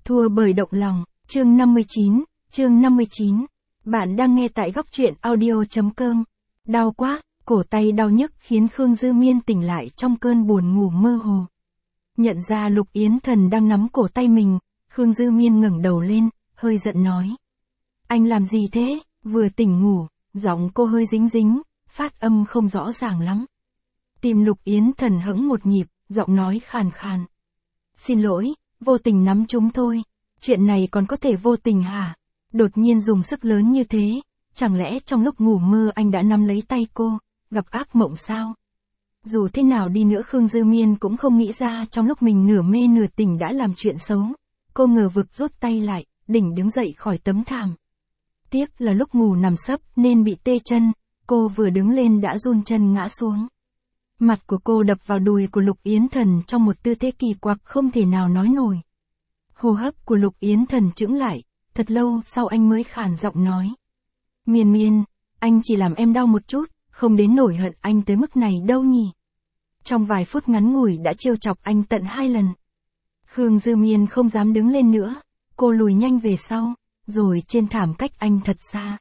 Thua bởi động lòng, chương 59. Bạn đang nghe tại góc truyện audio.com. Đau quá, cổ tay đau nhức khiến Khương Dư Miên tỉnh lại trong cơn buồn ngủ mơ hồ. Nhận ra Lục Yến Thần đang nắm cổ tay mình, Khương Dư Miên ngẩng đầu lên, hơi giận nói. Anh làm gì thế? Vừa tỉnh ngủ, giọng cô hơi dính dính, phát âm không rõ ràng lắm. Tim Lục Yến Thần hững một nhịp, giọng nói khàn khàn. Xin lỗi, vô tình nắm chúng thôi. Chuyện này còn có thể vô tình hả? Đột nhiên dùng sức lớn như thế, chẳng lẽ trong lúc ngủ mơ anh đã nắm lấy tay cô, gặp ác mộng sao? Dù thế nào đi nữa Khương Dư Miên cũng không nghĩ ra trong lúc mình nửa mê nửa tỉnh đã làm chuyện xấu. Cô ngờ vực rút tay lại, định đứng dậy khỏi tấm thảm. Tiếc là lúc ngủ nằm sấp nên bị tê chân, cô vừa đứng lên đã run chân ngã xuống. Mặt của cô đập vào đùi của Lục Yến Thần trong một tư thế kỳ quặc không thể nào nói nổi. Hô hấp của Lục Yến Thần chững lại, thật lâu sau anh mới khàn giọng nói. Miên Miên, anh chỉ làm em đau một chút, không đến nổi hận anh tới mức này đâu nhỉ. Trong vài phút ngắn ngủi đã trêu chọc anh tận 2 lần. Khương Dư Miên không dám đứng lên nữa, cô lùi nhanh về sau, rồi trên thảm cách anh thật xa.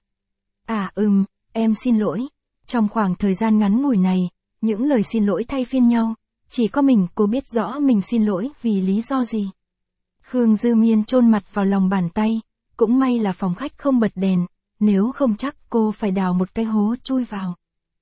Em xin lỗi. Trong khoảng thời gian ngắn ngủi này, những lời xin lỗi thay phiên nhau, chỉ có mình cô biết rõ mình xin lỗi vì lý do gì. Khương Dư Miên chôn mặt vào lòng bàn tay, cũng may là phòng khách không bật đèn, nếu không chắc cô phải đào một cái hố chui vào.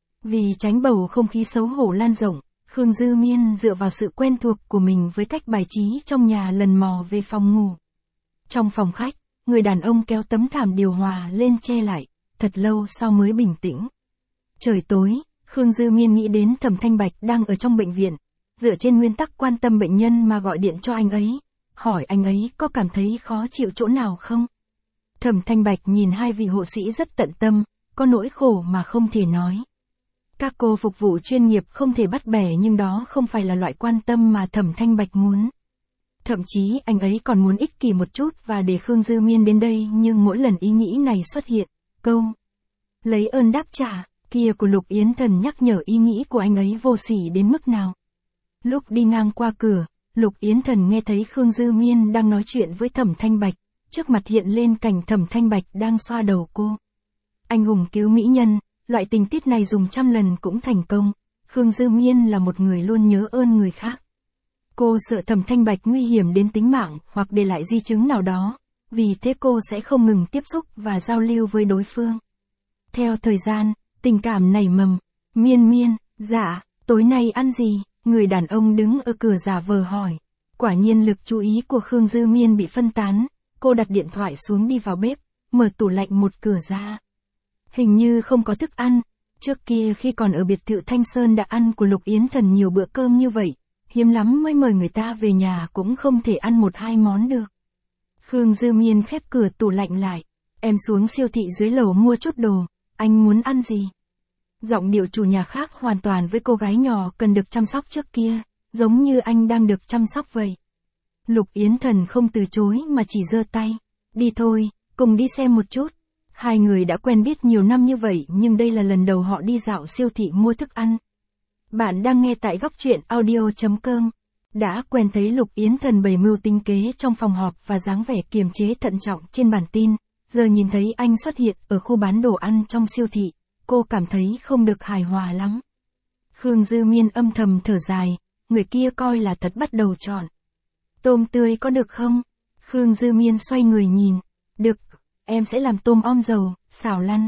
Vì tránh bầu không khí xấu hổ lan rộng, Khương Dư Miên dựa vào sự quen thuộc của mình với cách bài trí trong nhà lần mò về phòng ngủ. Trong phòng khách, người đàn ông kéo tấm thảm điều hòa lên che lại, thật lâu sau mới bình tĩnh. Trời tối, Khương Dư Miên nghĩ đến Thẩm Thanh Bạch đang ở trong bệnh viện, dựa trên nguyên tắc quan tâm bệnh nhân mà gọi điện cho anh ấy, hỏi anh ấy có cảm thấy khó chịu chỗ nào không. Thẩm Thanh Bạch nhìn hai vị hộ sĩ rất tận tâm, có nỗi khổ mà không thể nói. Các cô phục vụ chuyên nghiệp không thể bắt bẻ nhưng đó không phải là loại quan tâm mà Thẩm Thanh Bạch muốn. Thậm chí anh ấy còn muốn ích kỷ một chút và để Khương Dư Miên đến đây nhưng mỗi lần ý nghĩ này xuất hiện, câu lấy ơn đáp trả kia của Lục Yến Thần nhắc nhở ý nghĩ của anh ấy vô sỉ đến mức nào. Lúc đi ngang qua cửa, Lục Yến Thần nghe thấy Khương Dư Miên đang nói chuyện với Thẩm Thanh Bạch, trước mặt hiện lên cảnh Thẩm Thanh Bạch đang xoa đầu cô. Anh hùng cứu mỹ nhân, loại tình tiết này dùng 100 lần cũng thành công, Khương Dư Miên là một người luôn nhớ ơn người khác. Cô sợ Thẩm Thanh Bạch nguy hiểm đến tính mạng hoặc để lại di chứng nào đó, vì thế cô sẽ không ngừng tiếp xúc và giao lưu với đối phương. Theo thời gian, tình cảm nảy mầm. Miên, dạ, tối nay ăn gì? Người đàn ông đứng ở cửa giả vờ hỏi. Quả nhiên lực chú ý của Khương Dư Miên bị phân tán, cô đặt điện thoại xuống đi vào bếp, mở tủ lạnh một cửa ra. Hình như không có thức ăn, trước kia khi còn ở biệt thự Thanh Sơn đã ăn của Lục Yến Thần nhiều bữa cơm như vậy, hiếm lắm mới mời người ta về nhà cũng không thể ăn 1-2 món được. Khương Dư Miên khép cửa tủ lạnh lại, em xuống siêu thị dưới lầu mua chút đồ, anh muốn ăn gì? Giọng điệu chủ nhà khác hoàn toàn với cô gái nhỏ cần được chăm sóc trước kia, giống như anh đang được chăm sóc vậy. Lục Yến Thần không từ chối mà chỉ giơ tay. Đi thôi, cùng đi xem một chút. Hai người đã quen biết nhiều năm như vậy nhưng đây là lần đầu họ đi dạo siêu thị mua thức ăn. Bạn đang nghe tại góc truyện audio.com. Đã quen thấy Lục Yến Thần bày mưu tính kế trong phòng họp và dáng vẻ kiềm chế thận trọng trên bản tin. Giờ nhìn thấy anh xuất hiện ở khu bán đồ ăn trong siêu thị, cô cảm thấy không được hài hòa lắm. Khương Dư Miên âm thầm thở dài, người kia coi là thật bắt đầu chọn. Tôm tươi có được không? Khương Dư Miên xoay người nhìn. Được, em sẽ làm tôm om dầu, xào lăn.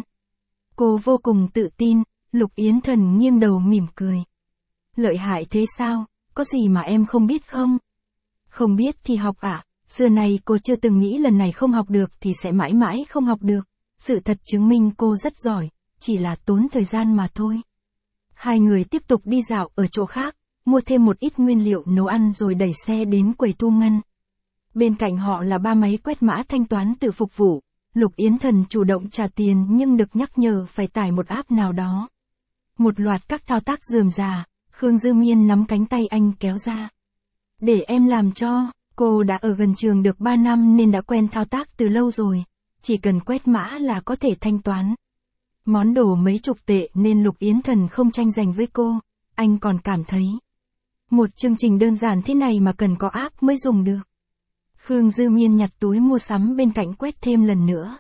Cô vô cùng tự tin, Lục Yến Thần nghiêng đầu mỉm cười. Lợi hại thế sao, có gì mà em không biết không? Không biết thì học ạ. Xưa này cô chưa từng nghĩ lần này không học được thì sẽ mãi mãi không học được. Sự thật chứng minh cô rất giỏi, chỉ là tốn thời gian mà thôi. Hai người tiếp tục đi dạo ở chỗ khác, mua thêm một ít nguyên liệu nấu ăn rồi đẩy xe đến quầy thu ngân. Bên cạnh họ là 3 máy quét mã thanh toán tự phục vụ. Lục Yến Thần chủ động trả tiền nhưng được nhắc nhở phải tải một app nào đó. Một loạt các thao tác rườm rà, Khương Dư Miên nắm cánh tay anh kéo ra. Để em làm cho. Cô đã ở gần trường được 3 năm nên đã quen thao tác từ lâu rồi, chỉ cần quét mã là có thể thanh toán. Món đồ mấy chục tệ nên Lục Yến Thần không tranh giành với cô, anh còn cảm thấy. Một chương trình đơn giản thế này mà cần có app mới dùng được. Khương Dư Miên nhặt túi mua sắm bên cạnh quét thêm lần nữa.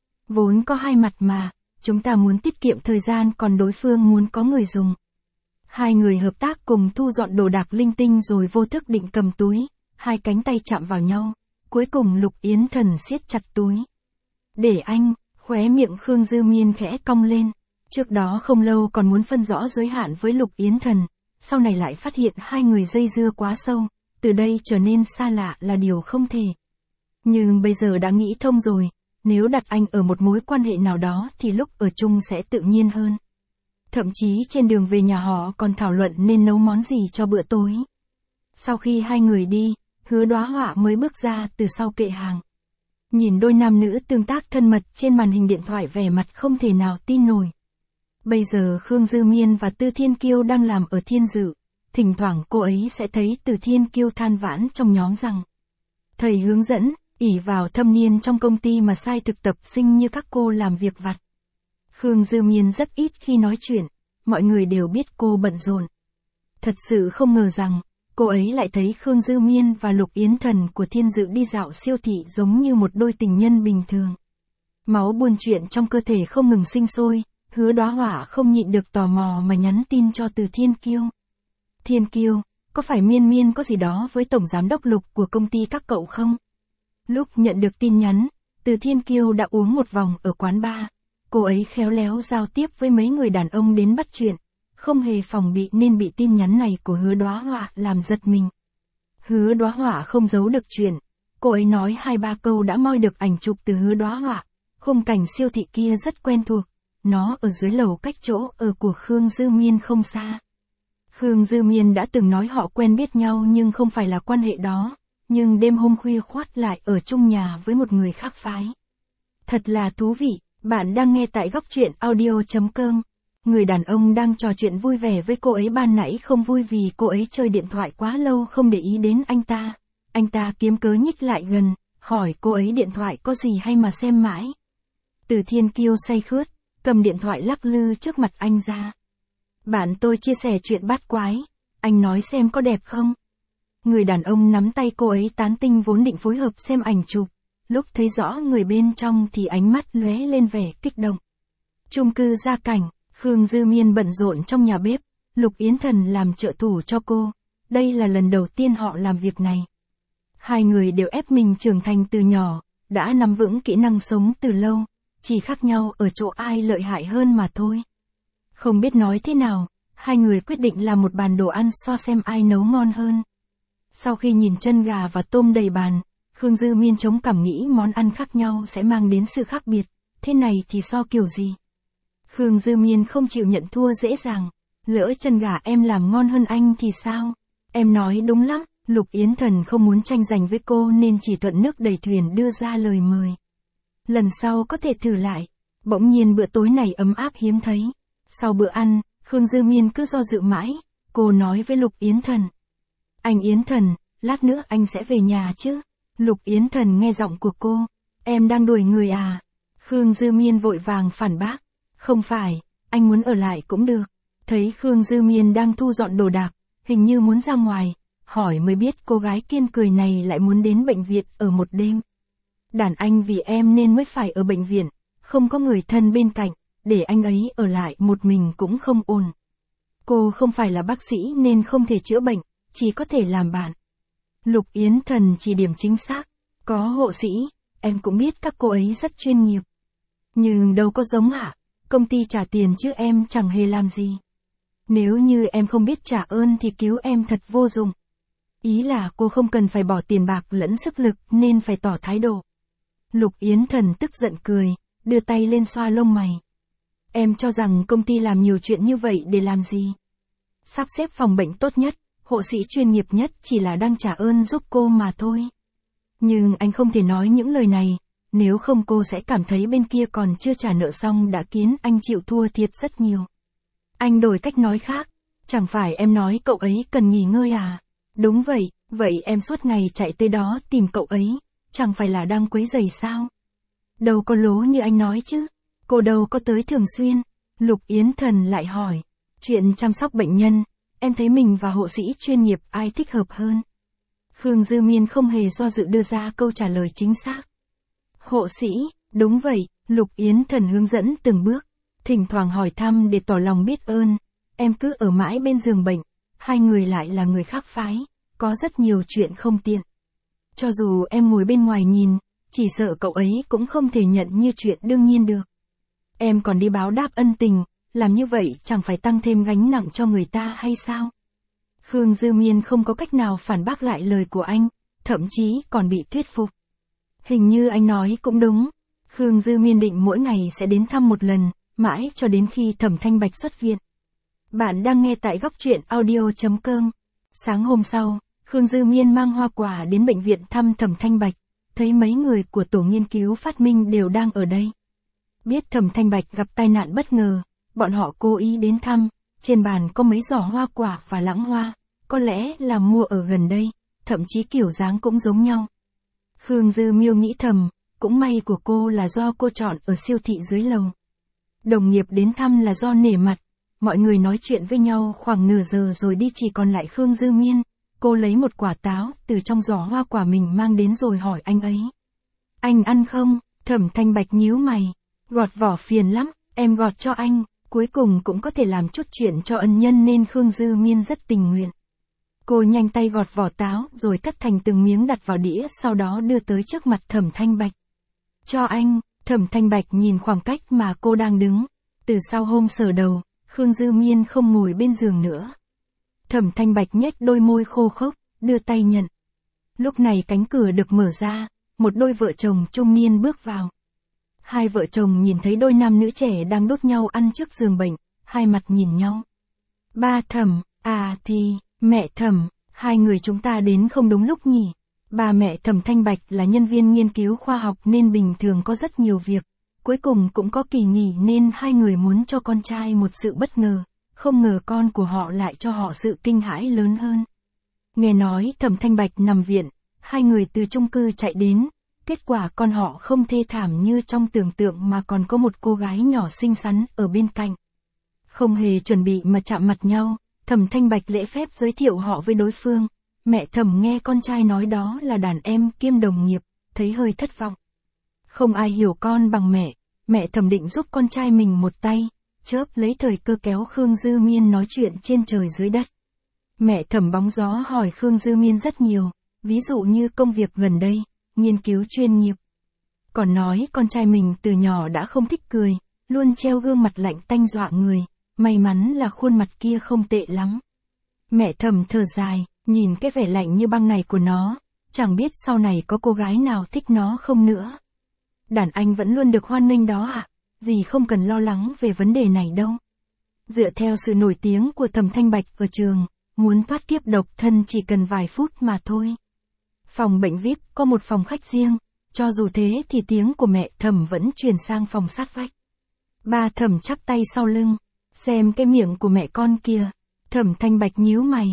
Vốn có hai mặt mà, chúng ta muốn tiết kiệm thời gian còn đối phương muốn có người dùng. Hai người hợp tác cùng thu dọn đồ đạc linh tinh rồi vô thức định cầm túi, hai cánh tay chạm vào nhau, cuối cùng Lục Yến Thần siết chặt túi. Để anh, khóe miệng Khương Dư Miên khẽ cong lên, trước đó không lâu còn muốn phân rõ giới hạn với Lục Yến Thần, sau này lại phát hiện hai người dây dưa quá sâu, từ đây trở nên xa lạ là điều không thể. Nhưng bây giờ đã nghĩ thông rồi, nếu đặt anh ở một mối quan hệ nào đó thì lúc ở chung sẽ tự nhiên hơn. Thậm chí trên đường về nhà họ còn thảo luận nên nấu món gì cho bữa tối. Sau khi hai người đi, Hứa Đóa Họa mới bước ra từ sau kệ hàng. Nhìn đôi nam nữ tương tác thân mật trên màn hình điện thoại vẻ mặt không thể nào tin nổi. Bây giờ Khương Dư Miên và Từ Thiên Kiêu đang làm ở Thiên Dự, thỉnh thoảng cô ấy sẽ thấy Từ Thiên Kiêu than vãn trong nhóm rằng thầy hướng dẫn, ỷ vào thâm niên trong công ty mà sai thực tập sinh như các cô làm việc vặt. Khương Dư Miên rất ít khi nói chuyện, mọi người đều biết cô bận rộn. Thật sự không ngờ rằng, cô ấy lại thấy Khương Dư Miên và Lục Yến Thần của Thiên Dự đi dạo siêu thị giống như một đôi tình nhân bình thường. Máu buôn chuyện trong cơ thể không ngừng sinh sôi, Hứa Đóa Họa không nhịn được tò mò mà nhắn tin cho Từ Thiên Kiêu. Thiên Kiêu, có phải Miên Miên có gì đó với tổng giám đốc Lục của công ty các cậu không? Lúc nhận được tin nhắn, Từ Thiên Kiêu đã uống một vòng ở quán bar. Cô ấy khéo léo giao tiếp với mấy người đàn ông đến bắt chuyện, không hề phòng bị nên bị tin nhắn này của Hứa Đóa Họa làm giật mình. Hứa Đóa Họa không giấu được chuyện, cô ấy nói 2-3 câu đã moi được ảnh chụp từ Hứa Đóa Họa, khung cảnh siêu thị kia rất quen thuộc, nó ở dưới lầu cách chỗ ở của Khương Dư Miên không xa. Khương Dư Miên đã từng nói họ quen biết nhau nhưng không phải là quan hệ đó, nhưng đêm hôm khuya khoắt lại ở chung nhà với một người khác phái. Thật là thú vị, bạn đang nghe tại góc truyện audio.com. Người đàn ông đang trò chuyện vui vẻ với cô ấy ban nãy không vui vì cô ấy chơi điện thoại quá lâu không để ý đến anh ta. Anh ta kiếm cớ nhích lại gần, hỏi cô ấy điện thoại có gì hay mà xem mãi. Từ Thiên Kiêu say khướt, cầm điện thoại lắc lư trước mặt anh ra. Bạn tôi chia sẻ chuyện bát quái, anh nói xem có đẹp không? Người đàn ông nắm tay cô ấy tán tinh vốn định phối hợp xem ảnh chụp, lúc thấy rõ người bên trong thì ánh mắt lóe lên vẻ kích động. Chung cư gia cảnh, Khương Dư Miên bận rộn trong nhà bếp, Lục Yến Thần làm trợ thủ cho cô, đây là lần đầu tiên họ làm việc này. Hai người đều ép mình trưởng thành từ nhỏ, đã nắm vững kỹ năng sống từ lâu, chỉ khác nhau ở chỗ ai lợi hại hơn mà thôi. Không biết nói thế nào, hai người quyết định làm một bàn đồ ăn so xem ai nấu ngon hơn. Sau khi nhìn chân gà và tôm đầy bàn, Khương Dư Miên chống cằm nghĩ món ăn khác nhau sẽ mang đến sự khác biệt, thế này thì so kiểu gì? Khương Dư Miên không chịu nhận thua dễ dàng, lỡ chân gà em làm ngon hơn anh thì sao? Em nói đúng lắm, Lục Yến Thần không muốn tranh giành với cô nên chỉ thuận nước đẩy thuyền đưa ra lời mời. Lần sau có thể thử lại, bỗng nhiên bữa tối này ấm áp hiếm thấy. Sau bữa ăn, Khương Dư Miên cứ do dự mãi, cô nói với Lục Yến Thần. Anh Yến Thần, lát nữa anh sẽ về nhà chứ? Lục Yến Thần nghe giọng của cô, em đang đuổi người à? Khương Dư Miên vội vàng phản bác, không phải, anh muốn ở lại cũng được. Thấy Khương Dư Miên đang thu dọn đồ đạc, hình như muốn ra ngoài, hỏi mới biết cô gái kiên cười này lại muốn đến bệnh viện ở một đêm. Đàn anh vì em nên mới phải ở bệnh viện, không có người thân bên cạnh, để anh ấy ở lại một mình cũng không ổn. Cô không phải là bác sĩ nên không thể chữa bệnh, chỉ có thể làm bạn. Lục Yến Thần chỉ điểm chính xác, có hộ sĩ, em cũng biết các cô ấy rất chuyên nghiệp. Nhưng đâu có giống hả, công ty trả tiền chứ em chẳng hề làm gì. Nếu như em không biết trả ơn thì cứu em thật vô dụng. Ý là cô không cần phải bỏ tiền bạc lẫn sức lực nên phải tỏ thái độ. Lục Yến Thần tức giận cười, đưa tay lên xoa lông mày. Em cho rằng công ty làm nhiều chuyện như vậy để làm gì? Sắp xếp phòng bệnh tốt nhất, hộ sĩ chuyên nghiệp nhất chỉ là đang trả ơn giúp cô mà thôi. Nhưng anh không thể nói những lời này, nếu không cô sẽ cảm thấy bên kia còn chưa trả nợ xong đã khiến anh chịu thua thiệt rất nhiều. Anh đổi cách nói khác, chẳng phải em nói cậu ấy cần nghỉ ngơi à? Đúng vậy, vậy em suốt ngày chạy tới đó tìm cậu ấy, chẳng phải là đang quấy rầy sao? Đâu có lố như anh nói chứ, cô đâu có tới thường xuyên. Lục Yến Thần lại hỏi, chuyện chăm sóc bệnh nhân, em thấy mình và hộ sĩ chuyên nghiệp ai thích hợp hơn? Khương Dư Miên không hề do dự đưa ra câu trả lời chính xác. Hộ sĩ, đúng vậy, Lục Yến Thần hướng dẫn từng bước, thỉnh thoảng hỏi thăm để tỏ lòng biết ơn. Em cứ ở mãi bên giường bệnh, hai người lại là người khác phái, có rất nhiều chuyện không tiện. Cho dù em ngồi bên ngoài nhìn, chỉ sợ cậu ấy cũng không thể nhận như chuyện đương nhiên được. Em còn đi báo đáp ân tình, làm như vậy chẳng phải tăng thêm gánh nặng cho người ta hay sao? Khương Dư Miên không có cách nào phản bác lại lời của anh, thậm chí còn bị thuyết phục. Hình như anh nói cũng đúng. Khương Dư Miên định mỗi ngày sẽ đến thăm một lần, mãi cho đến khi Thẩm Thanh Bạch xuất viện. Bạn đang nghe tại góc truyện audio.com. Sáng hôm sau, Khương Dư Miên mang hoa quả đến bệnh viện thăm Thẩm Thanh Bạch, thấy mấy người của tổ nghiên cứu phát minh đều đang ở đây. Biết Thẩm Thanh Bạch gặp tai nạn bất ngờ, bọn họ cố ý đến thăm, trên bàn có mấy giỏ hoa quả và lẵng hoa, có lẽ là mua ở gần đây, thậm chí kiểu dáng cũng giống nhau. Khương Dư Miên nghĩ thầm, cũng may của cô là do cô chọn ở siêu thị dưới lầu. Đồng nghiệp đến thăm là do nể mặt, mọi người nói chuyện với nhau khoảng nửa giờ rồi đi, chỉ còn lại Khương Dư Miên. Cô lấy một quả táo từ trong giỏ hoa quả mình mang đến rồi hỏi anh ấy. Anh ăn không? Thẩm Thanh Bạch nhíu mày. Gọt vỏ phiền lắm, em gọt cho anh. Cuối cùng cũng có thể làm chút chuyện cho ân nhân nên Khương Dư Miên rất tình nguyện. Cô nhanh tay gọt vỏ táo rồi cắt thành từng miếng đặt vào đĩa, sau đó đưa tới trước mặt Thẩm Thanh Bạch. Cho anh. Thẩm Thanh Bạch nhìn khoảng cách mà cô đang đứng. Từ sau hôm sờ đầu, Khương Dư Miên không ngồi bên giường nữa. Thẩm Thanh Bạch nhếch đôi môi khô khốc, đưa tay nhận. Lúc này cánh cửa được mở ra, một đôi vợ chồng trung niên bước vào. Hai vợ chồng nhìn thấy đôi nam nữ trẻ đang đốt nhau ăn trước giường bệnh, hai mặt nhìn nhau. Ba Thẩm, à thì, mẹ Thẩm, hai người chúng ta đến không đúng lúc nhỉ. Ba mẹ Thẩm Thanh Bạch là nhân viên nghiên cứu khoa học nên bình thường có rất nhiều việc, cuối cùng cũng có kỳ nghỉ nên hai người muốn cho con trai một sự bất ngờ, không ngờ con của họ lại cho họ sự kinh hãi lớn hơn. Nghe nói Thẩm Thanh Bạch nằm viện, hai người từ chung cư chạy đến, kết quả con họ không thê thảm như trong tưởng tượng mà còn có một cô gái nhỏ xinh xắn ở bên cạnh. Không hề chuẩn bị mà chạm mặt nhau, Thẩm Thanh Bạch lễ phép giới thiệu họ với đối phương. Mẹ Thẩm nghe con trai nói đó là đàn em kiêm đồng nghiệp, thấy hơi thất vọng. Không ai hiểu con bằng mẹ Thẩm định giúp con trai mình một tay, chớp lấy thời cơ kéo Khương Dư Miên nói chuyện trên trời dưới đất. Mẹ Thẩm bóng gió hỏi Khương Dư Miên rất nhiều, ví dụ như công việc gần đây, nghiên cứu chuyên nghiệp. Còn nói con trai mình từ nhỏ đã không thích cười, luôn treo gương mặt lạnh tanh dọa người, may mắn là khuôn mặt kia không tệ lắm. Mẹ Thẩm thở dài, nhìn cái vẻ lạnh như băng này của nó, chẳng biết sau này có cô gái nào thích nó không nữa. Đàn anh vẫn luôn được hoan nghênh đó ạ, dì không cần lo lắng về vấn đề này đâu. Dựa theo sự nổi tiếng của Thẩm Thanh Bạch ở trường, muốn thoát kiếp độc thân chỉ cần vài phút mà thôi. Phòng bệnh VIP có một phòng khách riêng, cho dù thế thì tiếng của mẹ Thẩm vẫn truyền sang phòng sát vách. Ba Thẩm chắp tay sau lưng, xem cái miệng của mẹ con kìa. Thẩm Thanh Bạch nhíu mày.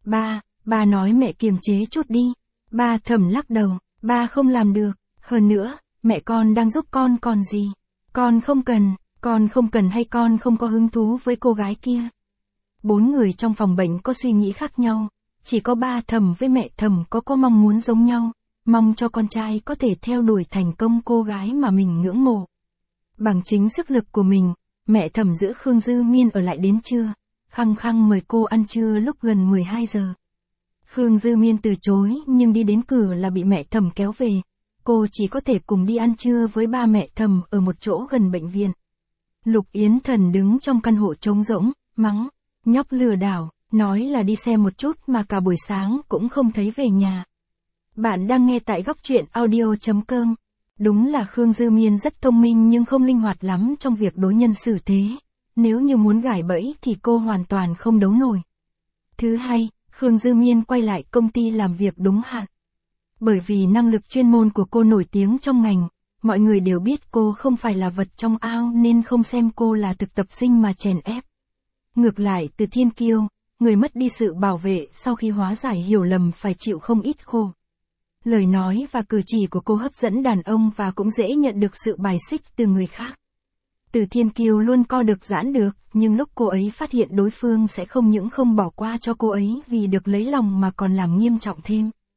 Ba nói mẹ kiềm chế chút đi. Ba Thẩm lắc đầu, ba không làm được, hơn nữa, mẹ con đang giúp con còn gì. Con không cần hay con không có hứng thú với cô gái kia. Bốn người trong phòng bệnh có suy nghĩ khác nhau, chỉ có ba Thẩm với mẹ Thẩm có mong muốn giống nhau, mong cho con trai có thể theo đuổi thành công cô gái mà mình ngưỡng mộ. Bằng chính sức lực của mình, mẹ Thẩm giữ Khương Dư Miên ở lại đến trưa, khăng khăng mời cô ăn trưa lúc gần 12 giờ. Khương Dư Miên từ chối nhưng đi đến cửa là bị mẹ Thẩm kéo về. Cô chỉ có thể cùng đi ăn trưa với ba mẹ Thẩm ở một chỗ gần bệnh viện. Lục Yến Thần đứng trong căn hộ trống rỗng, mắng, nhóc lừa đảo, nói là đi xem một chút mà cả buổi sáng cũng không thấy về nhà. Bạn đang nghe tại góc truyện audio.com. Đúng là Khương Dư Miên rất thông minh nhưng không linh hoạt lắm trong việc đối nhân xử thế. Nếu như muốn gài bẫy thì cô hoàn toàn không đấu nổi. Thứ hai, Khương Dư Miên quay lại công ty làm việc đúng hạn. Bởi vì năng lực chuyên môn của cô nổi tiếng trong ngành, mọi người đều biết cô không phải là vật trong ao nên không xem cô là thực tập sinh mà chèn ép. Ngược lại Từ Thiên Kiêu, người mất đi sự bảo vệ sau khi hóa giải hiểu lầm phải chịu không ít khổ. Lời nói và cử chỉ của cô hấp dẫn đàn ông và cũng dễ nhận được sự bài xích từ người khác. Từ Thiên Kiêu luôn co được giãn được, nhưng lúc cô ấy phát hiện đối phương sẽ không những không bỏ qua cho cô ấy vì được lấy lòng mà còn làm nghiêm trọng thêm.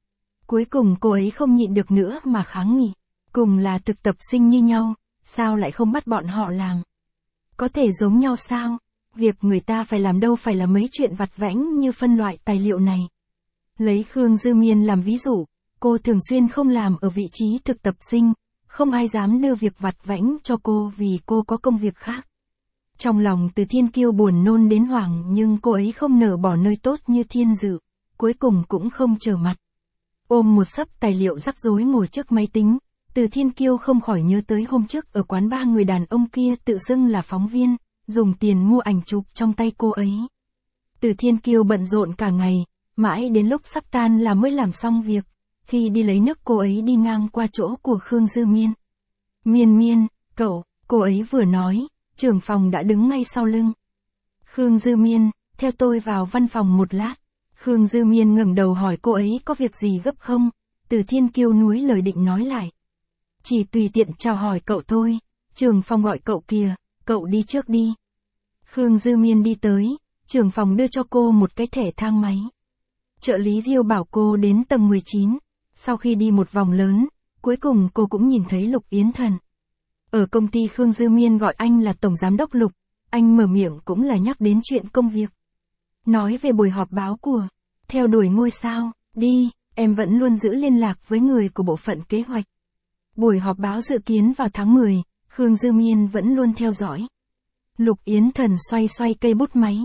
Cuối cùng cô ấy không nhịn được nữa mà kháng nghị. Cùng là thực tập sinh như nhau, sao lại không bắt bọn họ làm? Có thể giống nhau sao? Việc người ta phải làm đâu phải là mấy chuyện vặt vãnh như phân loại tài liệu này. Lấy Khương Dư Miên làm ví dụ, cô thường xuyên không làm ở vị trí thực tập sinh, không ai dám đưa việc vặt vãnh cho cô vì cô có công việc khác. Trong lòng Từ Thiên Kiêu buồn nôn đến hoảng nhưng cô ấy không nỡ bỏ nơi tốt như Thiên Dự, cuối cùng cũng không trở mặt. Ôm một xấp tài liệu rắc rối ngồi trước máy tính, Từ Thiên Kiêu không khỏi nhớ tới hôm trước ở quán ba người đàn ông kia tự xưng là phóng viên, dùng tiền mua ảnh chụp trong tay cô ấy. Từ Thiên Kiêu bận rộn cả ngày, mãi đến lúc sắp tan là mới làm xong việc. Khi đi lấy nước cô ấy đi ngang qua chỗ của Khương Dư Miên. Miên Miên, cậu, cô ấy vừa nói, trưởng phòng đã đứng ngay sau lưng. Khương Dư Miên, theo tôi vào văn phòng một lát. Khương Dư Miên ngẩng đầu hỏi cô ấy có việc gì gấp không, Từ Thiên Kiêu nuối lời định nói lại. Chỉ tùy tiện chào hỏi cậu thôi, trưởng phòng gọi cậu kìa, cậu đi trước đi. Khương Dư Miên đi tới, trưởng phòng đưa cho cô một cái thẻ thang máy. Trợ lý Diêu bảo cô đến tầng 19. Sau khi đi một vòng lớn, cuối cùng cô cũng nhìn thấy Lục Yến Thần. Ở công ty Khương Dư Miên gọi anh là Tổng Giám đốc Lục, anh mở miệng cũng là nhắc đến chuyện công việc. Nói về buổi họp báo của Theo đuổi ngôi sao, đi, em vẫn luôn giữ liên lạc với người của bộ phận kế hoạch. Buổi họp báo dự kiến vào tháng 10, Khương Dư Miên vẫn luôn theo dõi. Lục Yến Thần xoay xoay cây bút máy.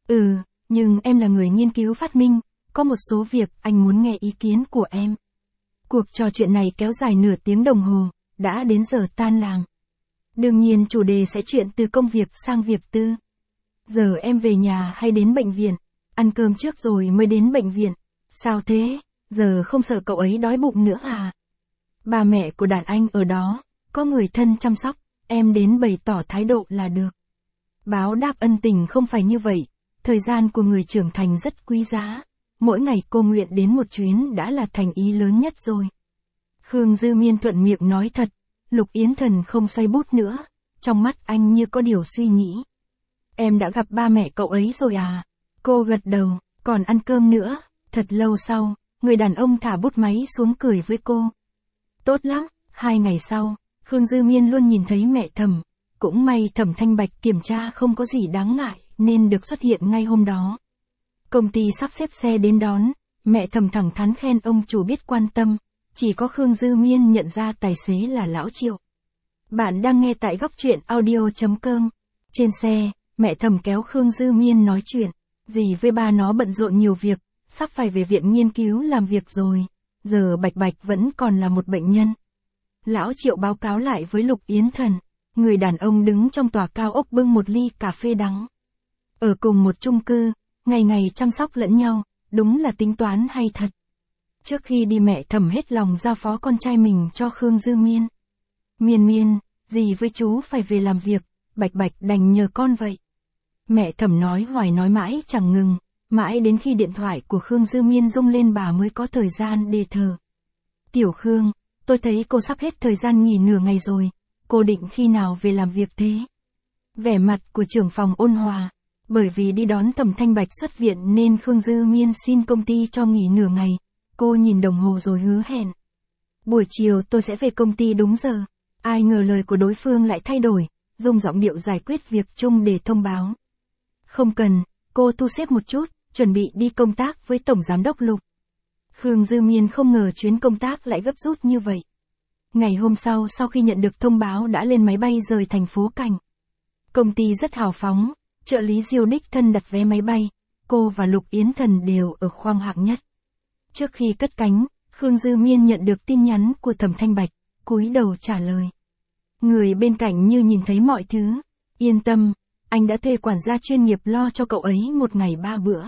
Nhưng em là người nghiên cứu phát minh, có một số việc anh muốn nghe ý kiến của em. Cuộc trò chuyện này kéo dài nửa tiếng đồng hồ, đã đến giờ tan làm. Đương nhiên chủ đề sẽ chuyển từ công việc sang việc tư. Giờ em về nhà hay đến bệnh viện? Ăn cơm trước rồi mới đến bệnh viện. Sao thế? Giờ không sợ cậu ấy đói bụng nữa à? Bà mẹ của đàn anh ở đó, có người thân chăm sóc, em đến bày tỏ thái độ là được. Báo đáp ân tình không phải như vậy, thời gian của người trưởng thành rất quý giá. Mỗi ngày cô nguyện đến một chuyến đã là thành ý lớn nhất rồi. Khương Dư Miên thuận miệng nói thật, Lục Yến Thần không xoay bút nữa, trong mắt anh như có điều suy nghĩ. Em đã gặp ba mẹ cậu ấy rồi à? Cô gật đầu, còn ăn cơm nữa. Thật lâu sau, người đàn ông thả bút máy xuống cười với cô. Tốt lắm, 2 ngày sau, Khương Dư Miên luôn nhìn thấy mẹ Thẩm. Cũng may Thẩm Thanh Bạch kiểm tra không có gì đáng ngại, nên được xuất hiện ngay hôm đó. Công ty sắp xếp xe đến đón, mẹ Thẩm thẳng thắn khen ông chủ biết quan tâm, chỉ có Khương Dư Miên nhận ra tài xế là Lão Triệu. Bạn đang nghe tại góc truyện audio.com. Trên xe, mẹ Thẩm kéo Khương Dư Miên nói chuyện, dì với ba nó bận rộn nhiều việc, sắp phải về viện nghiên cứu làm việc rồi, giờ Bạch Bạch vẫn còn là một bệnh nhân. Lão Triệu báo cáo lại với Lục Yến Thần, người đàn ông đứng trong tòa cao ốc bưng một ly cà phê đắng. Ở cùng một chung cư, ngày ngày chăm sóc lẫn nhau, đúng là tính toán hay thật. Trước khi đi mẹ Thẩm hết lòng giao phó con trai mình cho Khương Dư Miên. Miên Miên, dì với chú phải về làm việc, Bạch Bạch đành nhờ con vậy. Mẹ Thẩm nói hoài nói mãi chẳng ngừng, mãi đến khi điện thoại của Khương Dư Miên rung lên bà mới có thời gian để thở. Tiểu Khương, tôi thấy cô sắp hết thời gian nghỉ nửa ngày rồi, cô định khi nào về làm việc thế? Vẻ mặt của trưởng phòng ôn hòa, bởi vì đi đón Thẩm Thanh Bạch xuất viện nên Khương Dư Miên xin công ty cho nghỉ nửa ngày, cô nhìn đồng hồ rồi hứa hẹn. Buổi chiều tôi sẽ về công ty đúng giờ, ai ngờ lời của đối phương lại thay đổi, dùng giọng điệu giải quyết việc chung để thông báo. Không cần, cô thu xếp một chút, chuẩn bị đi công tác với Tổng Giám đốc Lục. Khương Dư Miên không ngờ chuyến công tác lại gấp rút như vậy. Ngày hôm sau khi nhận được thông báo đã lên máy bay rời thành phố Cảnh. Công ty rất hào phóng, trợ lý Diêu đích thân đặt vé máy bay, cô và Lục Yến Thần đều ở khoang hạng nhất. Trước khi cất cánh, Khương Dư Miên nhận được tin nhắn của Thẩm Thanh Bạch, cúi đầu trả lời. Người bên cạnh như nhìn thấy mọi thứ, yên tâm, anh đã thuê quản gia chuyên nghiệp lo cho cậu ấy một ngày 3 bữa.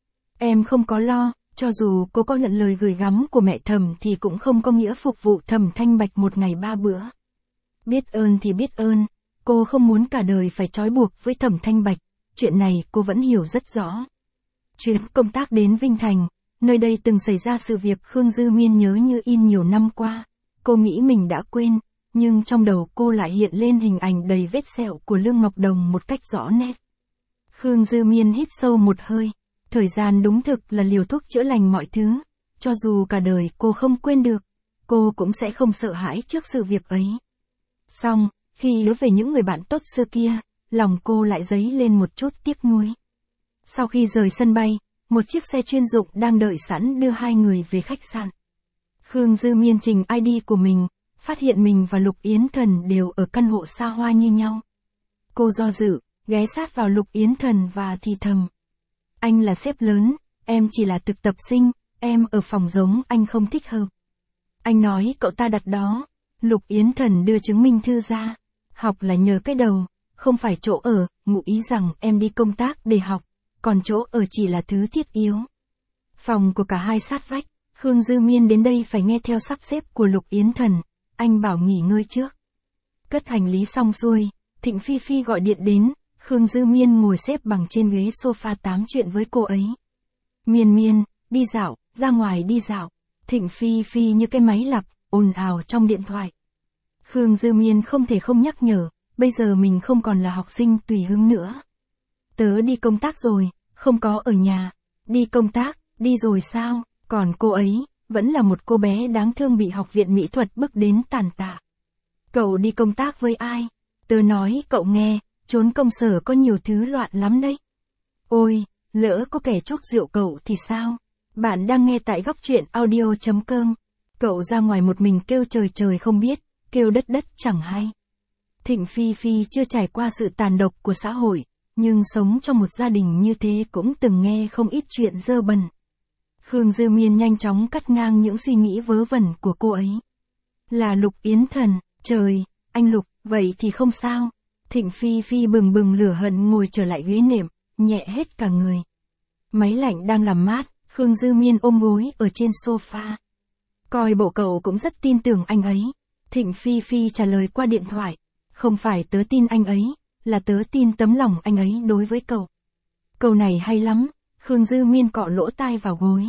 Em không có lo, cho dù cô có nhận lời gửi gắm của mẹ Thẩm thì cũng không có nghĩa phục vụ Thẩm Thanh Bạch một ngày 3 bữa. Biết ơn thì biết ơn, cô không muốn cả đời phải trói buộc với Thẩm Thanh Bạch, chuyện này cô vẫn hiểu rất rõ. Chuyến công tác đến Vinh Thành, nơi đây từng xảy ra sự việc Khương Dư Miên nhớ như in nhiều năm qua. Cô nghĩ mình đã quên, nhưng trong đầu cô lại hiện lên hình ảnh đầy vết sẹo của Lương Ngọc Đồng một cách rõ nét. Khương Dư Miên hít sâu một hơi, thời gian đúng thực là liều thuốc chữa lành mọi thứ. cho dù cả đời cô không quên được, cô cũng sẽ không sợ hãi trước sự việc ấy. Xong, khi nhớ về những người bạn tốt xưa kia, lòng cô lại dấy lên một chút tiếc nuối. Sau khi rời sân bay, một chiếc xe chuyên dụng đang đợi sẵn đưa hai người về khách sạn. Khương Dư Miên trình ID của mình, phát hiện mình và Lục Yến Thần đều ở căn hộ xa hoa như nhau. Cô do dự, ghé sát vào Lục Yến Thần và thì thầm. Anh là sếp lớn, em chỉ là thực tập sinh, em ở phòng giống anh không thích hợp. Anh nói cậu ta đặt đó. Lục Yến Thần đưa chứng minh thư ra. Học là nhờ cái đầu, không phải chỗ ở, ngụ ý rằng em đi công tác để học, còn chỗ ở chỉ là thứ thiết yếu. Phòng của cả hai sát vách, Khương Dư Miên đến đây phải nghe theo sắp xếp của Lục Yến Thần, anh bảo nghỉ ngơi trước. Cất hành lý xong xuôi, Thịnh Phi Phi gọi điện đến, Khương Dư Miên ngồi xếp bằng trên ghế sofa tám chuyện với cô ấy. Miên Miên, đi dạo, ra ngoài đi dạo. Thịnh Phi Phi như cái máy lặp, ồn ào trong điện thoại. Khương Dư Miên không thể không nhắc nhở, bây giờ mình không còn là học sinh tùy hứng nữa. Tớ đi công tác rồi, không có ở nhà. Đi công tác, đi rồi sao? Còn cô ấy, vẫn là một cô bé đáng thương bị học viện mỹ thuật bức đến tàn tạ. Cậu đi công tác với ai? Tớ nói cậu nghe, trốn công sở có nhiều thứ loạn lắm đấy. Ôi, lỡ có kẻ chuốc rượu cậu thì sao? Bạn đang nghe tại góc truyện audio.com. Cậu ra ngoài một mình kêu trời trời không biết, kêu đất đất chẳng hay. Thịnh Phi Phi chưa trải qua sự tàn độc của xã hội, nhưng sống trong một gia đình như thế cũng từng nghe không ít chuyện dơ bẩn. Khương Dư Miên nhanh chóng cắt ngang những suy nghĩ vớ vẩn của cô ấy. Là Lục Yến Thần, trời, anh Lục, vậy thì không sao. Thịnh Phi Phi bừng bừng lửa hận ngồi trở lại ghế nệm, nhẹ hết cả người. Máy lạnh đang làm mát, Khương Dư Miên ôm gối ở trên sofa. Coi bộ cậu cũng rất tin tưởng anh ấy. Thịnh Phi Phi trả lời qua điện thoại. Không phải tớ tin anh ấy, là tớ tin tấm lòng anh ấy đối với cậu. Câu này hay lắm, Khương Dư Miên cọ lỗ tai vào gối.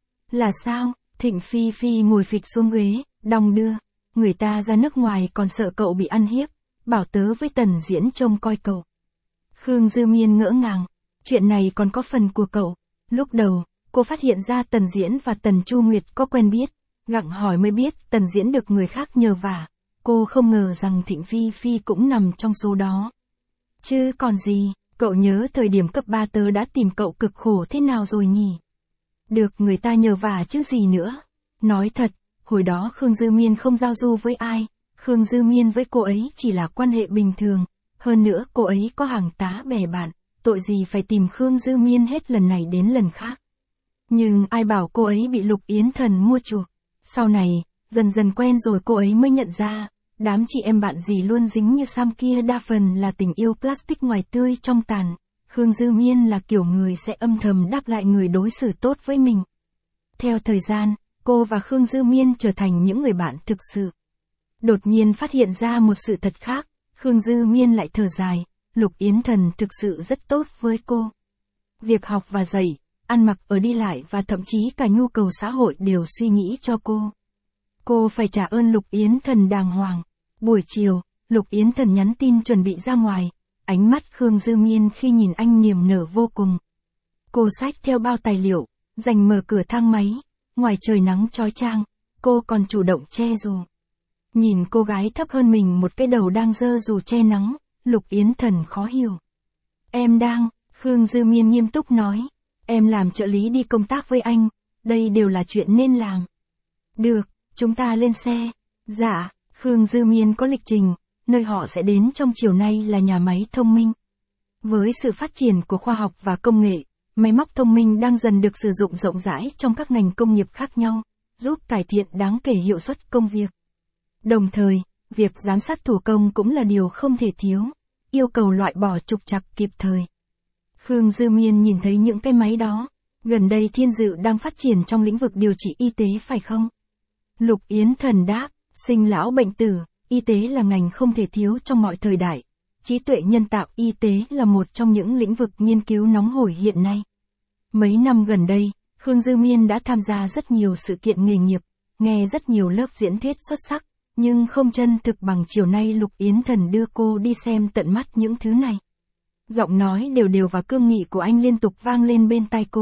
Là sao? Thịnh Phi Phi ngồi phịch xuống ghế, đong đưa. Người ta ra nước ngoài còn sợ cậu bị ăn hiếp, bảo tớ với Tần Diễn trông coi cậu. Khương Dư Miên ngỡ ngàng, chuyện này còn có phần của cậu. Lúc đầu, cô phát hiện ra Tần Diễn và Tần Chu Nguyệt có quen biết, gặng hỏi mới biết Tần Diễn được người khác nhờ vả. Cô không ngờ rằng Thịnh Phi Phi cũng nằm trong số đó. Chứ còn gì, cậu nhớ thời điểm cấp 3 tớ đã tìm cậu cực khổ thế nào rồi nhỉ? Được người ta nhờ vả chứ gì nữa. Nói thật, hồi đó Khương Dư Miên không giao du với ai, Khương Dư Miên với cô ấy chỉ là quan hệ bình thường, hơn nữa cô ấy có hàng tá bè bạn, tội gì phải tìm Khương Dư Miên hết lần này đến lần khác. Nhưng ai bảo cô ấy bị Lục Yến Thần mua chuộc. Sau này, dần dần quen rồi cô ấy mới nhận ra, đám chị em bạn gì luôn dính như Sam kia đa phần là tình yêu plastic ngoài tươi trong tàn. Khương Dư Miên là kiểu người sẽ âm thầm đáp lại người đối xử tốt với mình. Theo thời gian, cô và Khương Dư Miên trở thành những người bạn thực sự. Đột nhiên phát hiện ra một sự thật khác, Khương Dư Miên lại thở dài, Lục Yến Thần thực sự rất tốt với cô. Việc học và dạy, ăn mặc ở đi lại và thậm chí cả nhu cầu xã hội đều suy nghĩ cho cô. Cô phải trả ơn Lục Yến Thần đàng hoàng. Buổi chiều, Lục Yến Thần nhắn tin chuẩn bị ra ngoài, ánh mắt Khương Dư Miên khi nhìn anh niềm nở vô cùng. Cô xách theo bao tài liệu, giành mở cửa thang máy, ngoài trời nắng chói chang, cô còn chủ động che dù. Nhìn cô gái thấp hơn mình một cái đầu đang giơ dù che nắng, Lục Yến Thần khó hiểu. Em đang, Khương Dư Miên nghiêm túc nói, em làm trợ lý đi công tác với anh, đây đều là chuyện nên làm. Được, chúng ta lên xe. Dạ, Khương Dư Miên có lịch trình, nơi họ sẽ đến trong chiều nay là nhà máy thông minh. Với sự phát triển của khoa học và công nghệ, máy móc thông minh đang dần được sử dụng rộng rãi trong các ngành công nghiệp khác nhau, giúp cải thiện đáng kể hiệu suất công việc. Đồng thời, việc giám sát thủ công cũng là điều không thể thiếu, yêu cầu loại bỏ trục trặc kịp thời. Khương Dư Miên nhìn thấy những cái máy đó, gần đây Thiên Dự đang phát triển trong lĩnh vực điều trị y tế phải không? Lục Yến Thần đáp, sinh lão bệnh tử, y tế là ngành không thể thiếu trong mọi thời đại. Trí tuệ nhân tạo y tế là một trong những lĩnh vực nghiên cứu nóng hổi hiện nay. Mấy năm gần đây, Khương Dư Miên đã tham gia rất nhiều sự kiện nghề nghiệp, nghe rất nhiều lớp diễn thuyết xuất sắc, nhưng không chân thực bằng chiều nay Lục Yến Thần đưa cô đi xem tận mắt những thứ này. Giọng nói đều đều và cương nghị của anh liên tục vang lên bên tai cô,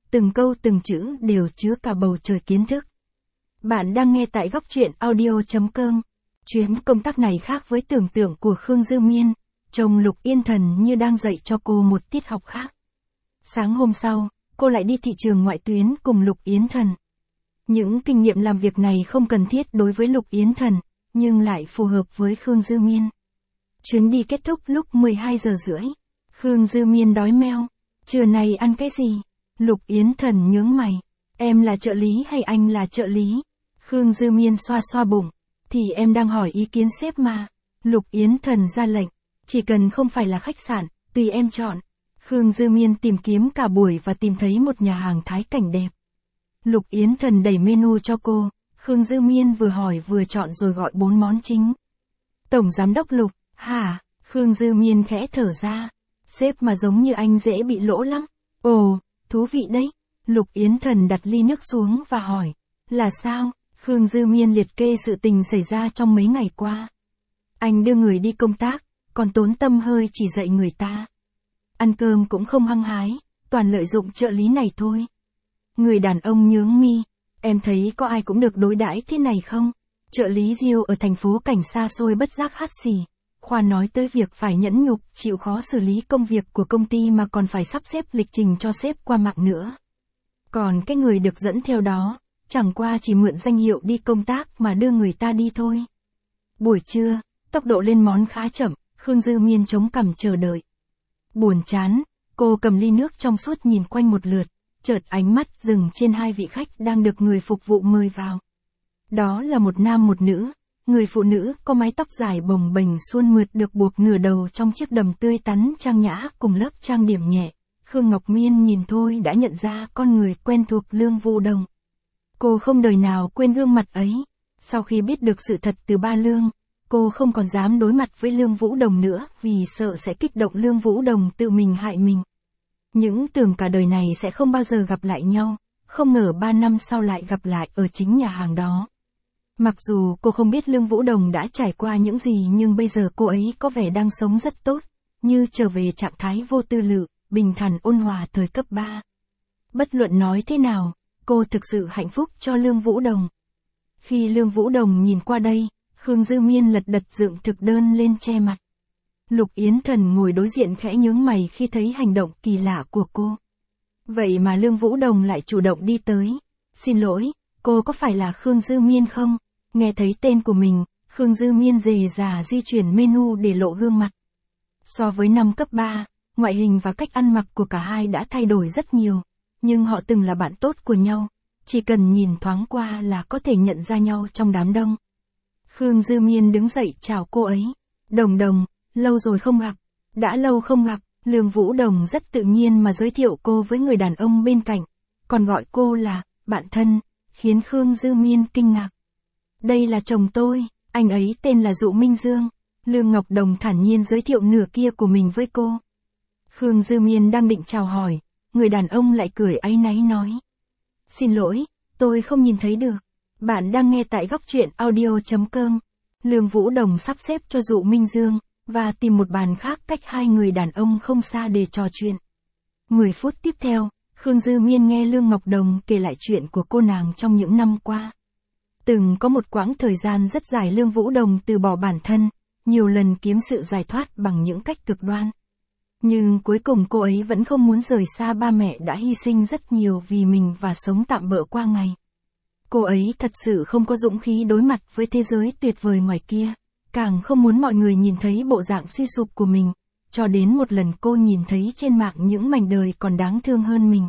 từng câu từng chữ đều chứa cả bầu trời kiến thức. Bạn đang nghe tại góc truyện audio.com. Chuyến công tác này khác với tưởng tượng của Khương Dư Miên, chồng Lục Yên Thần như đang dạy cho cô một tiết học khác. Sáng hôm sau, cô lại đi thị trường ngoại tuyến cùng Lục Yến Thần. Những kinh nghiệm làm việc này không cần thiết đối với Lục Yến Thần, nhưng lại phù hợp với Khương Dư Miên. Chuyến đi kết thúc lúc 12 giờ rưỡi. Khương Dư Miên đói meo. Trưa nay ăn cái gì? Lục Yến Thần nhướng mày. Em là trợ lý hay anh là trợ lý? Khương Dư Miên xoa xoa bụng. Thì em đang hỏi ý kiến sếp mà. Lục Yến Thần ra lệnh. Chỉ cần không phải là khách sạn, tùy em chọn. Khương Dư Miên tìm kiếm cả buổi và tìm thấy một nhà hàng thái cảnh đẹp. Lục Yến Thần đẩy menu cho cô. Khương Dư Miên vừa hỏi vừa chọn rồi gọi 4 món chính. Tổng giám đốc Lục, hả? Khương Dư Miên khẽ thở ra. Sếp mà giống như anh dễ bị lỗ lắm. Ồ, thú vị đấy. Lục Yến Thần đặt ly nước xuống và hỏi. Là sao? Khương Dư Miên liệt kê sự tình xảy ra trong mấy ngày qua. Anh đưa người đi công tác, còn tốn tâm hơi chỉ dạy người ta. Ăn cơm cũng không hăng hái, toàn lợi dụng trợ lý này thôi. Người đàn ông nhướng mi. Em thấy có ai cũng được đối đãi thế này không? Trợ lý Diêu ở thành phố cảnh xa xôi bất giác hắt xì. Khoa nói tới việc phải nhẫn nhục, chịu khó xử lý công việc của công ty mà còn phải sắp xếp lịch trình cho sếp qua mạng nữa. Còn cái người được dẫn theo đó, chẳng qua chỉ mượn danh hiệu đi công tác mà đưa người ta đi thôi. Buổi trưa, tốc độ lên món khá chậm, Khương Dư Miên chống cằm chờ đợi. Buồn chán, cô cầm ly nước trong suốt nhìn quanh một lượt, chợt ánh mắt dừng trên hai vị khách đang được người phục vụ mời vào. Đó là một nam một nữ, người phụ nữ có mái tóc dài bồng bềnh suôn mượt được buộc nửa đầu trong chiếc đầm tươi tắn trang nhã cùng lớp trang điểm nhẹ. Khương Ngọc Miên nhìn thôi đã nhận ra con người quen thuộc Lương Vũ Đồng. Cô không đời nào quên gương mặt ấy. Sau khi biết được sự thật từ ba Lương, cô không còn dám đối mặt với Lương Vũ Đồng nữa vì sợ sẽ kích động Lương Vũ Đồng tự mình hại mình. Những tưởng cả đời này sẽ không bao giờ gặp lại nhau, không ngờ 3 năm sau lại gặp lại ở chính nhà hàng đó. Mặc dù cô không biết Lương Vũ Đồng đã trải qua những gì nhưng bây giờ cô ấy có vẻ đang sống rất tốt, như trở về trạng thái vô tư lự, bình thản ôn hòa thời cấp 3. Bất luận nói thế nào, cô thực sự hạnh phúc cho Lương Vũ Đồng. Khi Lương Vũ Đồng nhìn qua đây, Khương Dư Miên lật đật dựng thực đơn lên che mặt. Lục Yến Thần ngồi đối diện khẽ nhướng mày khi thấy hành động kỳ lạ của cô. Vậy mà Lương Vũ Đồng lại chủ động đi tới. Xin lỗi, cô có phải là Khương Dư Miên không? Nghe thấy tên của mình, Khương Dư Miên rề rà di chuyển menu để lộ gương mặt. So với năm cấp 3, ngoại hình và cách ăn mặc của cả hai đã thay đổi rất nhiều, nhưng họ từng là bạn tốt của nhau, chỉ cần nhìn thoáng qua là có thể nhận ra nhau trong đám đông. Khương Dư Miên đứng dậy chào cô ấy. Đồng Đồng, lâu rồi không gặp. Đã lâu không gặp, Lương Vũ Đồng rất tự nhiên mà giới thiệu cô với người đàn ông bên cạnh, còn gọi cô là bạn thân, khiến Khương Dư Miên kinh ngạc. Đây là chồng tôi, anh ấy tên là Dụ Minh Dương. Lương Ngọc Đồng thản nhiên giới thiệu nửa kia của mình với cô. Khương Dư Miên đang định chào hỏi, người đàn ông lại cười áy náy nói. Xin lỗi, tôi không nhìn thấy được. Bạn đang nghe tại góc truyện audio.com. Lương Vũ Đồng sắp xếp cho Dụ Minh Dương, và tìm một bàn khác cách hai người đàn ông không xa để trò chuyện. 10 phút tiếp theo, Khương Dư Miên nghe Lương Ngọc Đồng kể lại chuyện của cô nàng trong những năm qua. Từng có một quãng thời gian rất dài Lương Vũ Đồng từ bỏ bản thân, nhiều lần kiếm sự giải thoát bằng những cách cực đoan. Nhưng cuối cùng cô ấy vẫn không muốn rời xa ba mẹ đã hy sinh rất nhiều vì mình và sống tạm bợ qua ngày. Cô ấy thật sự không có dũng khí đối mặt với thế giới tuyệt vời ngoài kia, càng không muốn mọi người nhìn thấy bộ dạng suy sụp của mình, cho đến một lần cô nhìn thấy trên mạng những mảnh đời còn đáng thương hơn mình.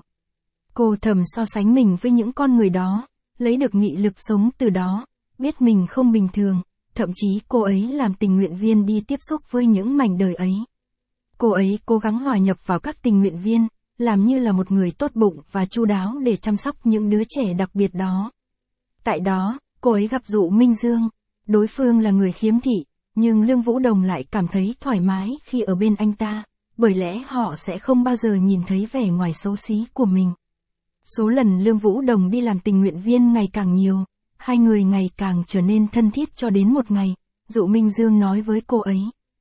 Cô thầm so sánh mình với những con người đó, lấy được nghị lực sống từ đó, biết mình không bình thường, thậm chí cô ấy làm tình nguyện viên đi tiếp xúc với những mảnh đời ấy. Cô ấy cố gắng hòa nhập vào các tình nguyện viên, làm như là một người tốt bụng và chu đáo để chăm sóc những đứa trẻ đặc biệt đó. Tại đó, cô ấy gặp Dụ Minh Dương. Đối phương là người khiếm thị, nhưng Lương Vũ Đồng lại cảm thấy thoải mái khi ở bên anh ta, bởi lẽ họ sẽ không bao giờ nhìn thấy vẻ ngoài xấu xí của mình. Số lần Lương Vũ Đồng đi làm tình nguyện viên ngày càng nhiều, hai người ngày càng trở nên thân thiết cho đến một ngày, Dụ Minh Dương nói với cô ấy.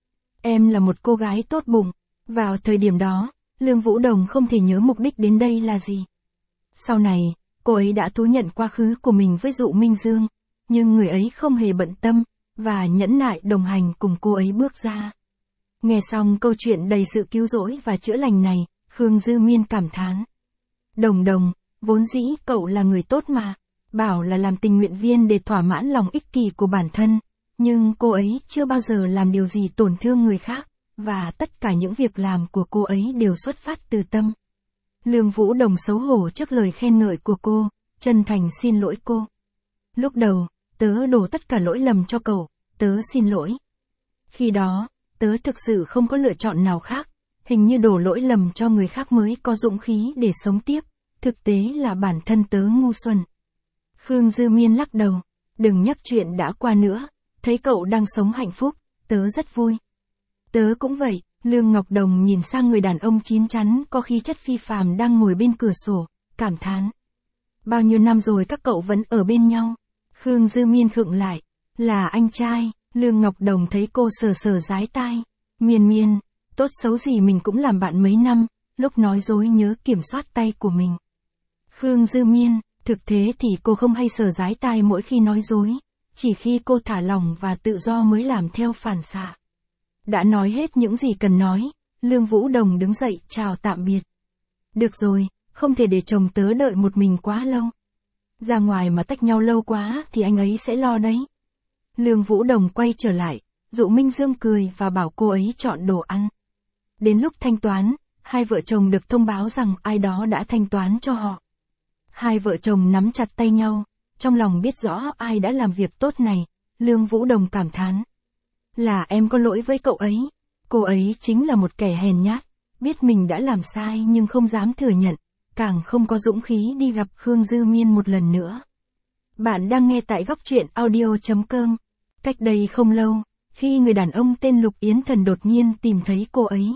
Em là một cô gái tốt bụng. Vào thời điểm đó, Lương Vũ Đồng không thể nhớ mục đích đến đây là gì. Sau này, cô ấy đã thú nhận quá khứ của mình với Dụ Minh Dương, nhưng người ấy không hề bận tâm, và nhẫn nại đồng hành cùng cô ấy bước ra. Nghe xong câu chuyện đầy sự cứu rỗi và chữa lành này, Khương Dư Miên cảm thán. Đồng Đồng, vốn dĩ cậu là người tốt mà, bảo là làm tình nguyện viên để thỏa mãn lòng ích kỷ của bản thân, nhưng cô ấy chưa bao giờ làm điều gì tổn thương người khác, và tất cả những việc làm của cô ấy đều xuất phát từ tâm. Lương Vũ Đồng xấu hổ trước lời khen ngợi của cô, chân thành xin lỗi cô. Lúc đầu, tớ đổ tất cả lỗi lầm cho cậu, tớ xin lỗi. Khi đó, tớ thực sự không có lựa chọn nào khác, hình như đổ lỗi lầm cho người khác mới có dũng khí để sống tiếp, thực tế là bản thân tớ ngu xuẩn. Khương Dư Miên lắc đầu, đừng nhắc chuyện đã qua nữa, thấy cậu đang sống hạnh phúc, tớ rất vui. Tớ cũng vậy. Lương Ngọc Đồng nhìn sang người đàn ông chín chắn có khí chất phi phàm đang ngồi bên cửa sổ, cảm thán. Bao nhiêu năm rồi các cậu vẫn ở bên nhau? Khương Dư Miên khựng lại. Là anh trai. Lương Ngọc Đồng thấy cô sờ sờ dái tai. Miên Miên, tốt xấu gì mình cũng làm bạn mấy năm, lúc nói dối nhớ kiểm soát tay của mình. Khương Dư Miên, thực tế thì cô không hay sờ dái tai mỗi khi nói dối, chỉ khi cô thả lỏng và tự do mới làm theo phản xạ. Đã nói hết những gì cần nói, Lương Vũ Đồng đứng dậy chào tạm biệt. Được rồi, không thể để chồng tớ đợi một mình quá lâu. Ra ngoài mà tách nhau lâu quá thì anh ấy sẽ lo đấy. Lương Vũ Đồng quay trở lại, Dụ Minh Dương cười và bảo cô ấy chọn đồ ăn. Đến lúc thanh toán, hai vợ chồng được thông báo rằng ai đó đã thanh toán cho họ. Hai vợ chồng nắm chặt tay nhau, trong lòng biết rõ ai đã làm việc tốt này, Lương Vũ Đồng cảm thán. Là em có lỗi với cậu ấy. Cô ấy chính là một kẻ hèn nhát, biết mình đã làm sai nhưng không dám thừa nhận, càng không có dũng khí đi gặp Khương Dư Miên một lần nữa. Bạn đang nghe tại góc truyện audio.com. Cách đây không lâu, khi người đàn ông tên Lục Yến Thần đột nhiên tìm thấy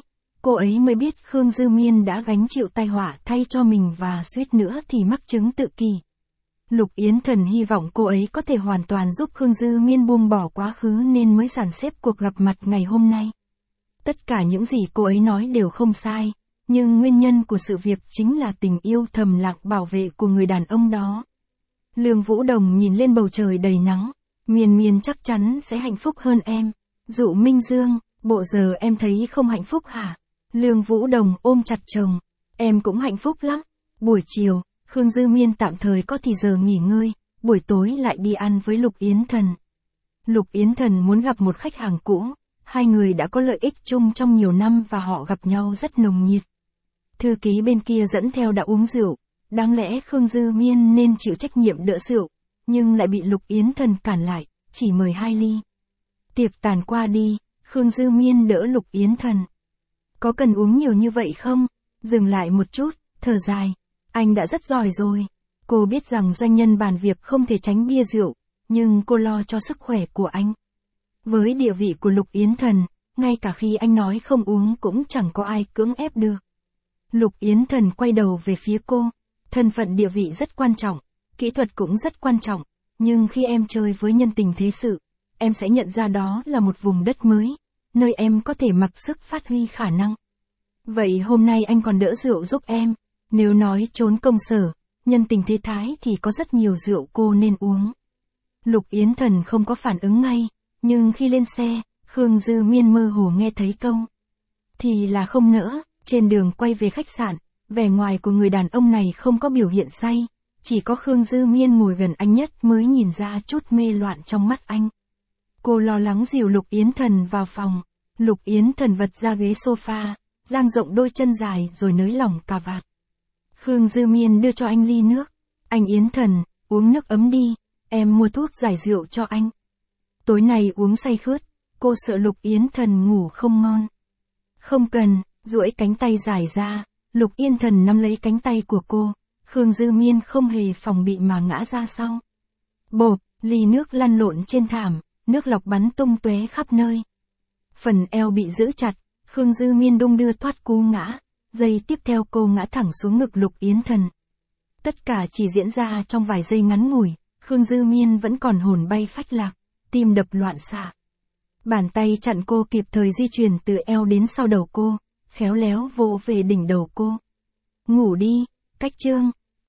cô ấy mới biết Khương Dư Miên đã gánh chịu tai họa thay cho mình và suýt nữa thì mắc chứng tự kỷ. Lục Yến Thần hy vọng cô ấy có thể hoàn toàn giúp Khương Dư Miên buông bỏ quá khứ nên mới dàn xếp cuộc gặp mặt ngày hôm nay. Tất cả những gì cô ấy nói đều không sai, nhưng nguyên nhân của sự việc chính là tình yêu thầm lặng bảo vệ của người đàn ông đó. Lương Vũ Đồng nhìn lên bầu trời đầy nắng, Miên Miên chắc chắn sẽ hạnh phúc hơn em. Dụ Minh Dương, bộ giờ em thấy không hạnh phúc hả? Lương Vũ Đồng ôm chặt chồng, em cũng hạnh phúc lắm. Buổi chiều, Khương Dư Miên tạm thời có thì giờ nghỉ ngơi, buổi tối lại đi ăn với Lục Yến Thần. Lục Yến Thần muốn gặp một khách hàng cũ, hai người đã có lợi ích chung trong nhiều năm và họ gặp nhau rất nồng nhiệt. Thư ký bên kia dẫn theo đã uống rượu, đáng lẽ Khương Dư Miên nên chịu trách nhiệm đỡ rượu, nhưng lại bị Lục Yến Thần cản lại, chỉ mời 2 ly. Tiệc tàn qua đi, Khương Dư Miên đỡ Lục Yến Thần. Có cần uống nhiều như vậy không? Dừng lại một chút, thở dài. Anh đã rất giỏi rồi. Cô biết rằng doanh nhân bàn việc không thể tránh bia rượu, nhưng cô lo cho sức khỏe của anh. Với địa vị của Lục Yến Thần, ngay cả khi anh nói không uống cũng chẳng có ai cưỡng ép được. Lục Yến Thần quay đầu về phía cô. Thân phận địa vị rất quan trọng, kỹ thuật cũng rất quan trọng, nhưng khi em chơi với nhân tình thế sự, em sẽ nhận ra đó là một vùng đất mới, nơi em có thể mặc sức phát huy khả năng. Vậy hôm nay anh còn đỡ rượu giúp em. Nếu nói trốn công sở, nhân tình thế thái thì có rất nhiều rượu cô nên uống. Lục Yến Thần không có phản ứng ngay, nhưng khi lên xe, Khương Dư Miên mơ hồ nghe thấy câu. Thì là không nỡ. Trên đường quay về khách sạn, vẻ ngoài của người đàn ông này không có biểu hiện say, chỉ có Khương Dư Miên ngồi gần anh nhất mới nhìn ra chút mê loạn trong mắt anh. Cô lo lắng dìu Lục Yến Thần vào phòng. Lục Yến Thần vật ra ghế sofa, dang rộng đôi chân dài rồi nới lỏng cà vạt. Khương Dư Miên đưa cho anh ly nước. Anh Yến Thần, uống nước ấm đi, em mua thuốc giải rượu cho anh. Tối nay uống say khướt, cô sợ Lục Yến Thần ngủ không ngon. Không cần, duỗi cánh tay dài ra, Lục Yến Thần nắm lấy cánh tay của cô, Khương Dư Miên không hề phòng bị mà ngã ra sau. Bộp, ly nước lăn lộn trên thảm, nước lọc bắn tung tóe khắp nơi. Phần eo bị giữ chặt, Khương Dư Miên đung đưa thoát cú ngã, giây tiếp theo cô ngã thẳng xuống ngực Lục Yến Thần. Tất cả chỉ diễn ra trong vài giây ngắn ngủi, Khương Dư Miên vẫn còn hồn bay phách lạc, tim đập loạn xạ. Bàn tay chặn cô kịp thời di chuyển từ eo đến sau đầu cô, khéo léo vỗ về đỉnh đầu cô. Ngủ đi, Cách chương.